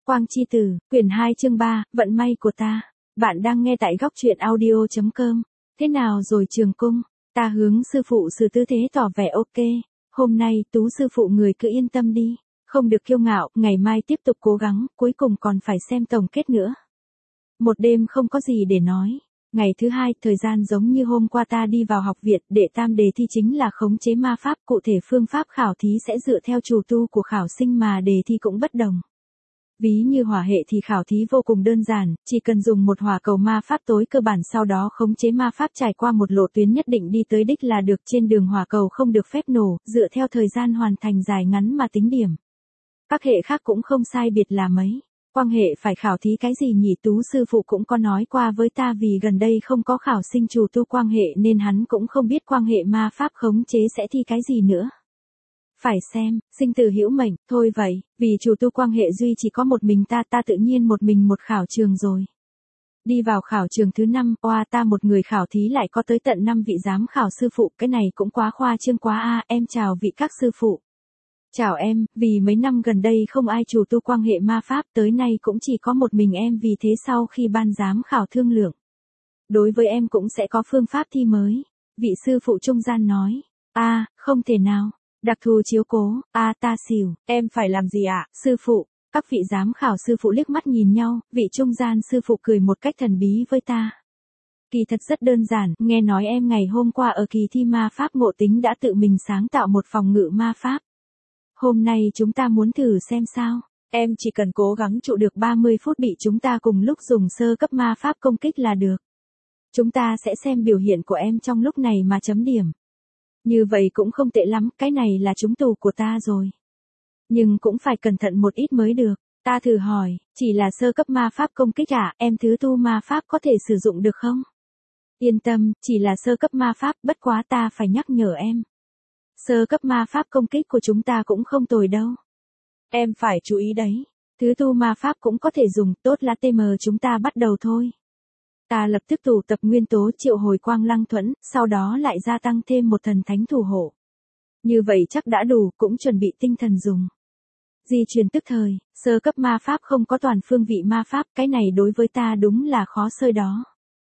Quang Chi Tử, quyển 2 chương 3, vận may của ta. Bạn đang nghe tại góc truyện audio.com. Thế nào rồi trường cung? Ta hướng sư phụ sự tư thế tỏ vẻ ok. Hôm nay Tú sư phụ người cứ yên tâm đi. Không được kiêu ngạo, ngày mai tiếp tục cố gắng, cuối cùng còn phải xem tổng kết nữa. Một đêm không có gì để nói. Ngày thứ hai, thời gian giống như hôm qua ta đi vào học viện, đệ tam đề thi chính là khống chế ma pháp, cụ thể phương pháp khảo thí sẽ dựa theo chủ tu của khảo sinh mà đề thi cũng bất đồng. Ví như hỏa hệ thì khảo thí vô cùng đơn giản, chỉ cần dùng một hỏa cầu ma pháp tối cơ bản sau đó khống chế ma pháp trải qua một lộ tuyến nhất định đi tới đích là được, trên đường hỏa cầu không được phép nổ, dựa theo thời gian hoàn thành dài ngắn mà tính điểm. Các hệ khác cũng không sai biệt là mấy. Quang hệ phải khảo thí cái gì nhỉ? Tú sư phụ cũng có nói qua với ta, vì gần đây không có khảo sinh chủ tu quang hệ nên hắn cũng không biết quang hệ ma pháp khống chế sẽ thi cái gì nữa. Phải xem, sinh tử hữu mệnh, thôi vậy, vì chủ tu quang hệ duy chỉ có một mình ta tự nhiên một mình một khảo trường rồi. Đi vào khảo trường thứ 5, ta một người khảo thí lại có tới tận 5 vị giám khảo sư phụ, cái này cũng quá khoa trương quá a. Em chào vị các sư phụ. Chào em, vì mấy năm gần đây không ai chủ tu quang hệ ma pháp, tới nay cũng chỉ có một mình em, vì thế sau khi ban giám khảo thương lượng, đối với em cũng sẽ có phương pháp thi mới. Vị sư phụ trung gian nói, không thể nào. Đặc thù chiếu cố, ta xỉu, em phải làm gì ạ, sư phụ? Các vị giám khảo sư phụ liếc mắt nhìn nhau, vị trung gian sư phụ cười một cách thần bí với ta. Kỳ thật rất đơn giản, nghe nói em ngày hôm qua ở kỳ thi ma pháp ngộ tính đã tự mình sáng tạo một phòng ngự ma pháp. Hôm nay chúng ta muốn thử xem sao. Em chỉ cần cố gắng trụ được 30 phút bị chúng ta cùng lúc dùng sơ cấp ma pháp công kích là được. Chúng ta sẽ xem biểu hiện của em trong lúc này mà chấm điểm. Như vậy cũng không tệ lắm, cái này là trúng tù của ta rồi. Nhưng cũng phải cẩn thận một ít mới được. Ta thử hỏi, chỉ là sơ cấp ma pháp công kích em thứ tu ma pháp có thể sử dụng được không? Yên tâm, chỉ là sơ cấp ma pháp, bất quá ta phải nhắc nhở em. Sơ cấp ma pháp công kích của chúng ta cũng không tồi đâu. Em phải chú ý đấy. Thứ tu ma pháp cũng có thể dùng, tốt là TM chúng ta bắt đầu thôi. Ta lập tức tụ tập nguyên tố triệu hồi quang lăng thuẫn, sau đó lại gia tăng thêm một thần thánh thủ hộ. Như vậy chắc đã đủ, cũng chuẩn bị tinh thần dùng. Di truyền tức thời, sơ cấp ma pháp không có toàn phương vị ma pháp, cái này đối với ta đúng là khó xơi đó.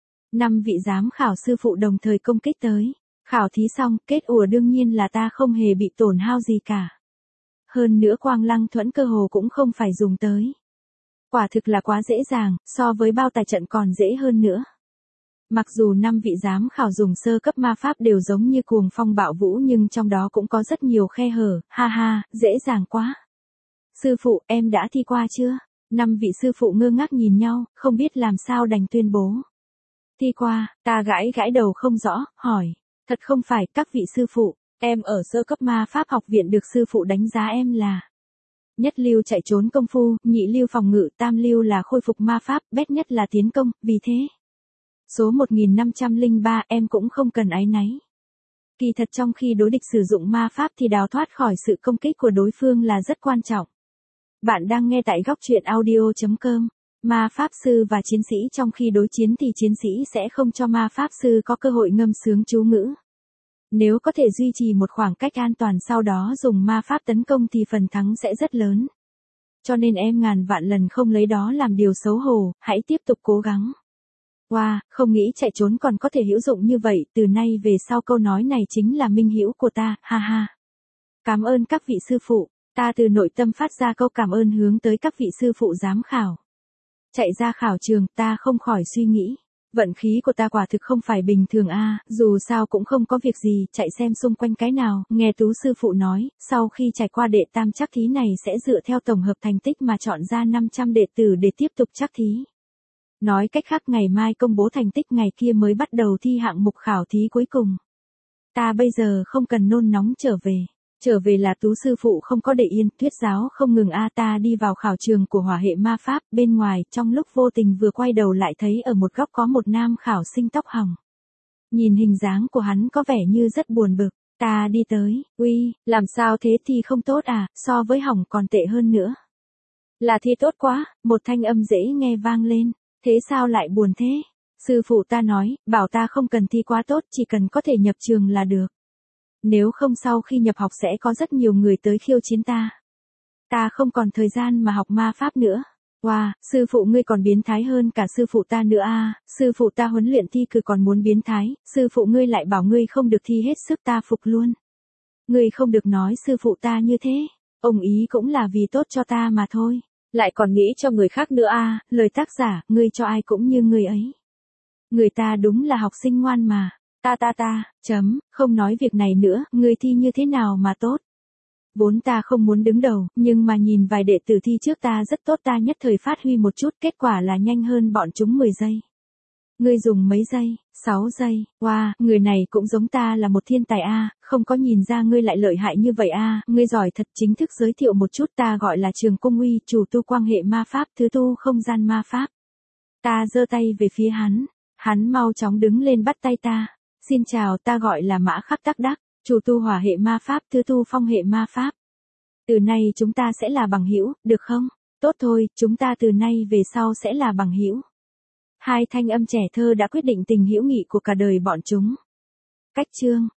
5 vị giám khảo sư phụ đồng thời công kích tới. Khảo thí xong, kết ủa đương nhiên là ta không hề bị tổn hao gì cả. Hơn nữa quang lăng thuẫn cơ hồ cũng không phải dùng tới. Quả thực là quá dễ dàng, so với bao tài trận còn dễ hơn nữa. Mặc dù 5 vị giám khảo dùng sơ cấp ma pháp đều giống như cuồng phong bạo vũ, nhưng trong đó cũng có rất nhiều khe hở, dễ dàng quá. Sư phụ, em đã thi qua chưa? 5 vị sư phụ ngơ ngác nhìn nhau, không biết làm sao đành tuyên bố. Thi qua, ta gãi đầu không rõ, hỏi. Thật không phải, các vị sư phụ, em ở sơ cấp ma pháp học viện được sư phụ đánh giá em là nhất lưu chạy trốn công phu, nhị lưu phòng ngự, tam lưu là khôi phục ma pháp, bét nhất là tiến công, vì thế. Số 1503 em cũng không cần áy náy. Kỳ thật trong khi đối địch sử dụng ma pháp thì đào thoát khỏi sự công kích của đối phương là rất quan trọng. Bạn đang nghe tại góc truyện audio.com. Ma pháp sư và chiến sĩ trong khi đối chiến thì chiến sĩ sẽ không cho ma pháp sư có cơ hội ngâm sướng chú ngữ. Nếu có thể duy trì một khoảng cách an toàn sau đó dùng ma pháp tấn công thì phần thắng sẽ rất lớn. Cho nên em ngàn vạn lần không lấy đó làm điều xấu hổ, hãy tiếp tục cố gắng. Không nghĩ chạy trốn còn có thể hữu dụng như vậy, từ nay về sau câu nói này chính là minh hữu của ta, Cảm ơn các vị sư phụ, ta từ nội tâm phát ra câu cảm ơn hướng tới các vị sư phụ giám khảo. Chạy ra khảo trường, ta không khỏi suy nghĩ. Vận khí của ta quả thực không phải bình thường dù sao cũng không có việc gì, chạy xem xung quanh cái nào, nghe Tú sư phụ nói, sau khi trải qua đệ tam trắc thí này sẽ dựa theo tổng hợp thành tích mà chọn ra 500 đệ tử để tiếp tục trắc thí. Nói cách khác ngày mai công bố thành tích, ngày kia mới bắt đầu thi hạng mục khảo thí cuối cùng. Ta bây giờ không cần nôn nóng trở về. Trở về là Tú sư phụ không có để yên, thuyết giáo không ngừng ta đi vào khảo trường của hỏa hệ ma pháp, bên ngoài, trong lúc vô tình vừa quay đầu lại thấy ở một góc có một nam khảo sinh tóc hồng. Nhìn hình dáng của hắn có vẻ như rất buồn bực, ta đi tới, làm sao thế, thi không tốt so với hỏng còn tệ hơn nữa. Là thi tốt quá, một thanh âm dễ nghe vang lên, thế sao lại buồn thế? Sư phụ ta nói, bảo ta không cần thi quá tốt, chỉ cần có thể nhập trường là được. Nếu không sau khi nhập học sẽ có rất nhiều người tới khiêu chiến ta. Ta không còn thời gian mà học ma pháp nữa. Wow, sư phụ ngươi còn biến thái hơn cả sư phụ ta nữa à, sư phụ ta huấn luyện thi cử còn muốn biến thái, sư phụ ngươi lại bảo ngươi không được thi hết sức ta phục luôn. Ngươi không được nói sư phụ ta như thế, ông ý cũng là vì tốt cho ta mà thôi, lại còn nghĩ cho người khác nữa à, lời tác giả, ngươi cho ai cũng như ngươi ấy. Người ta đúng là học sinh ngoan mà, không nói việc này nữa, ngươi thi như thế nào mà tốt. Vốn ta không muốn đứng đầu, nhưng mà nhìn vài đệ tử thi trước ta rất tốt ta nhất thời phát huy một chút, kết quả là nhanh hơn bọn chúng 10 giây. Ngươi dùng mấy giây? 6 giây, wow, người này cũng giống ta là một thiên tài a, không có nhìn ra ngươi lại lợi hại như vậy a, ngươi giỏi thật. Chính thức giới thiệu một chút, ta gọi là Trường Cung Uy, chủ tu quan hệ ma pháp, thứ tu không gian ma pháp. Ta giơ tay về phía hắn mau chóng đứng lên bắt tay ta. Xin chào, ta gọi là Mã Khắc Đắc Đắc, chủ tu hỏa hệ ma pháp, thứ tu phong hệ ma pháp. Từ nay chúng ta sẽ là bằng hữu, được không? Tốt thôi, chúng ta từ nay về sau sẽ là bằng hữu. Hai thanh âm trẻ thơ đã quyết định tình hữu nghị của cả đời bọn chúng. Cách chương